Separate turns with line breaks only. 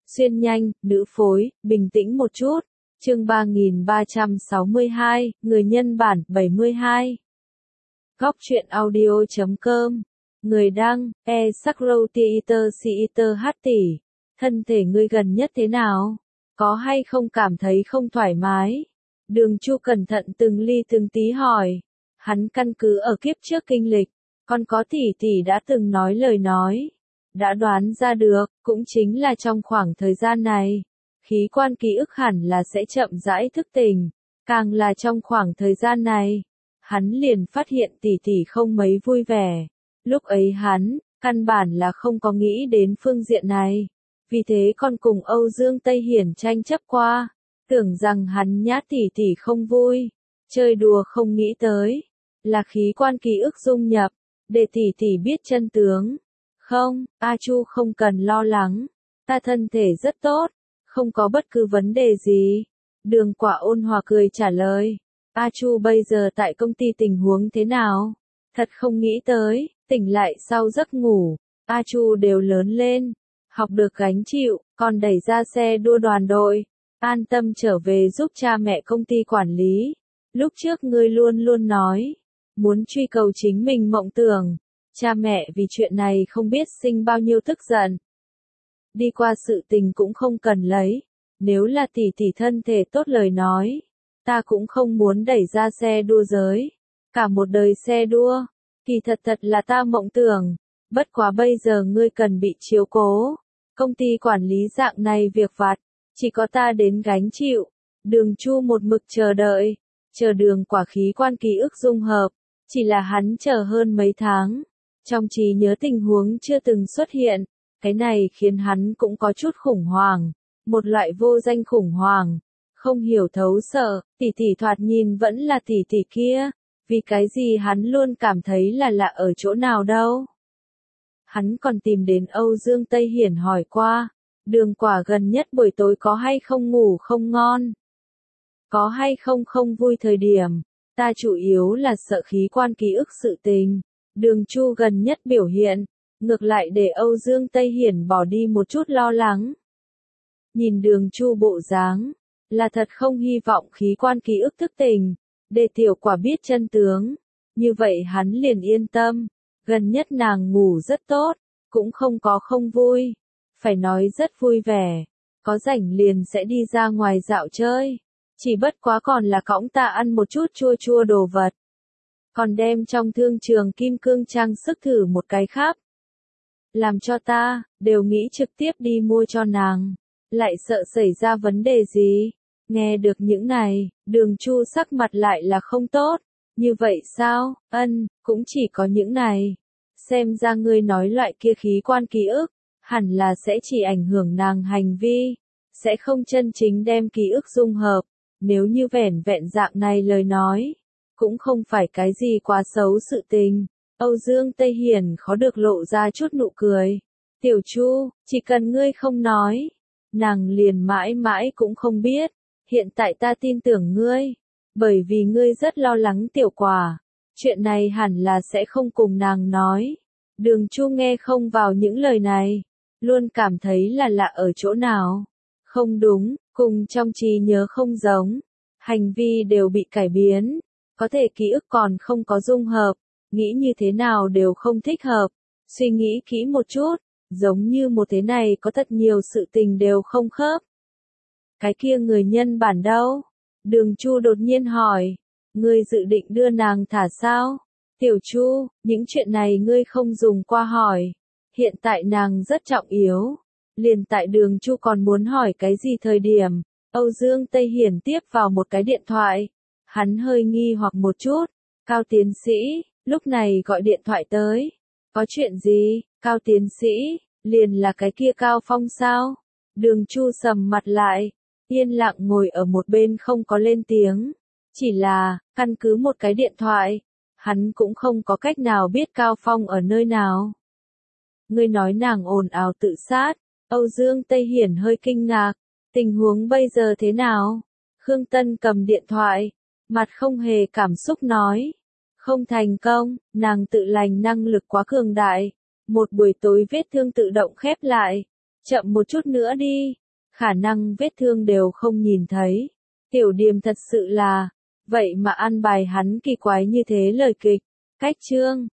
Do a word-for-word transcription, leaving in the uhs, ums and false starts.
Xuyên nhanh, nữ phối, bình tĩnh một chút. Chương ba nghìn ba trăm sáu mươi hai, người nhân bản, bảy mươi hai. Góc truyện audio chấm com. Người đăng, e Sakro Theater Theater hát tỷ. Thân thể ngươi gần nhất thế nào? Có hay không cảm thấy không thoải mái? Đường Chu cẩn thận từng ly từng tí hỏi. Hắn căn cứ ở kiếp trước kinh lịch, còn có tỷ tỷ đã từng nói lời nói. Đã đoán ra được, cũng chính là trong khoảng thời gian này, khí quan ký ức hẳn là sẽ chậm rãi thức tỉnh. Càng là trong khoảng thời gian này, hắn liền phát hiện tỷ tỷ không mấy vui vẻ. Lúc ấy hắn, căn bản là không có nghĩ đến phương diện này. Vì thế còn cùng Âu Dương Tây Hiển tranh chấp qua, tưởng rằng hắn nhát tỷ tỷ không vui, chơi đùa không nghĩ tới, là khí quan ký ức dung nhập, để tỷ tỷ biết chân tướng. Không, A Chu không cần lo lắng, ta thân thể rất tốt, không có bất cứ vấn đề gì. Đường Quả ôn hòa cười trả lời, A Chu bây giờ tại công ty tình huống thế nào? Thật không nghĩ tới, tỉnh lại sau giấc ngủ, A Chu đều lớn lên, học được gánh chịu, còn đẩy ra xe đua đoàn đội, an tâm trở về giúp cha mẹ công ty quản lý. Lúc trước ngươi luôn luôn nói, muốn truy cầu chính mình mộng tưởng. Cha mẹ vì chuyện này không biết sinh bao nhiêu tức giận. Đi qua sự tình cũng không cần lấy, nếu là tỷ tỷ thân thể tốt lời nói, ta cũng không muốn đẩy ra xe đua giới. Cả một đời xe đua, kỳ thật thật là ta mộng tưởng, bất quá bây giờ ngươi cần bị chiếu cố. Công ty quản lý dạng này việc vặt, chỉ có ta đến gánh chịu. Đường Chu một mực chờ đợi, chờ Đường Quả khí quan ký ức dung hợp, chỉ là hắn chờ hơn mấy tháng. Trong trí nhớ tình huống chưa từng xuất hiện, cái này khiến hắn cũng có chút khủng hoảng, một loại vô danh khủng hoảng, không hiểu thấu sợ, tỷ tỷ thoạt nhìn vẫn là tỷ tỷ kia, vì cái gì hắn luôn cảm thấy là lạ ở chỗ nào đâu. Hắn còn tìm đến Âu Dương Tây Hiển hỏi qua, Đường Quả gần nhất buổi tối có hay không ngủ không ngon, có hay không không vui thời điểm, ta chủ yếu là sợ khí quan ký ức sự tình. Đường Chu gần nhất biểu hiện, ngược lại để Âu Dương Tây Hiển bỏ đi một chút lo lắng. Nhìn Đường Chu bộ dáng, là thật không hy vọng khí quan ký ức thức tỉnh, để Tiểu Quả biết chân tướng. Như vậy hắn liền yên tâm, gần nhất nàng ngủ rất tốt, cũng không có không vui, phải nói rất vui vẻ, có rảnh liền sẽ đi ra ngoài dạo chơi, chỉ bất quá còn là cõng ta ăn một chút chua chua đồ vật. Còn đem trong thương trường kim cương trang sức thử một cái khác. Làm cho ta, đều nghĩ trực tiếp đi mua cho nàng. Lại sợ xảy ra vấn đề gì. Nghe được những này, Đường Chu sắc mặt lại là không tốt. Như vậy sao, ân, cũng chỉ có những này. Xem ra ngươi nói loại kia khí quan ký ức, hẳn là sẽ chỉ ảnh hưởng nàng hành vi. Sẽ không chân chính đem ký ức dung hợp. Nếu như vẻn vẹn dạng này lời nói. Cũng không phải cái gì quá xấu sự tình. Âu Dương Tây Hiển khó được lộ ra chút nụ cười. Tiểu Chu, chỉ cần ngươi không nói, nàng liền mãi mãi cũng không biết. Hiện tại ta tin tưởng ngươi, bởi vì ngươi rất lo lắng Tiểu Quả. Chuyện này hẳn là sẽ không cùng nàng nói. Đường Chu nghe không vào những lời này, luôn cảm thấy là lạ ở chỗ nào. Không đúng, cùng trong trí nhớ không giống. Hành vi đều bị cải biến. Có thể ký ức còn không có dung hợp, nghĩ như thế nào đều không thích hợp, suy nghĩ kỹ một chút, giống như một thế này có thật nhiều sự tình đều không khớp. Cái kia người nhân bản đâu? Đường Chu đột nhiên hỏi, ngươi dự định đưa nàng thả sao? Tiểu Chu, những chuyện này ngươi không dùng qua hỏi, hiện tại nàng rất trọng yếu. Liền tại Đường Chu còn muốn hỏi cái gì thời điểm, Âu Dương Tây Hiển tiếp vào một cái điện thoại. Hắn hơi nghi hoặc một chút, Cao tiến sĩ, lúc này gọi điện thoại tới. Có chuyện gì, Cao tiến sĩ, liền là cái kia Cao Phong sao? Đường Chu sầm mặt lại, yên lặng ngồi ở một bên không có lên tiếng. Chỉ là, căn cứ một cái điện thoại, hắn cũng không có cách nào biết Cao Phong ở nơi nào. Ngươi nói nàng ồn ào tự sát, Âu Dương Tây Hiển hơi kinh ngạc, tình huống bây giờ thế nào? Khương Tân cầm điện thoại. Mặt không hề cảm xúc nói. Không thành công, nàng tự lành năng lực quá cường đại. Một buổi tối vết thương tự động khép lại. Chậm một chút nữa đi. Khả năng vết thương đều không nhìn thấy. Tiểu Điềm thật sự là, vậy mà ăn bài hắn kỳ quái như thế lời kịch. Cách chương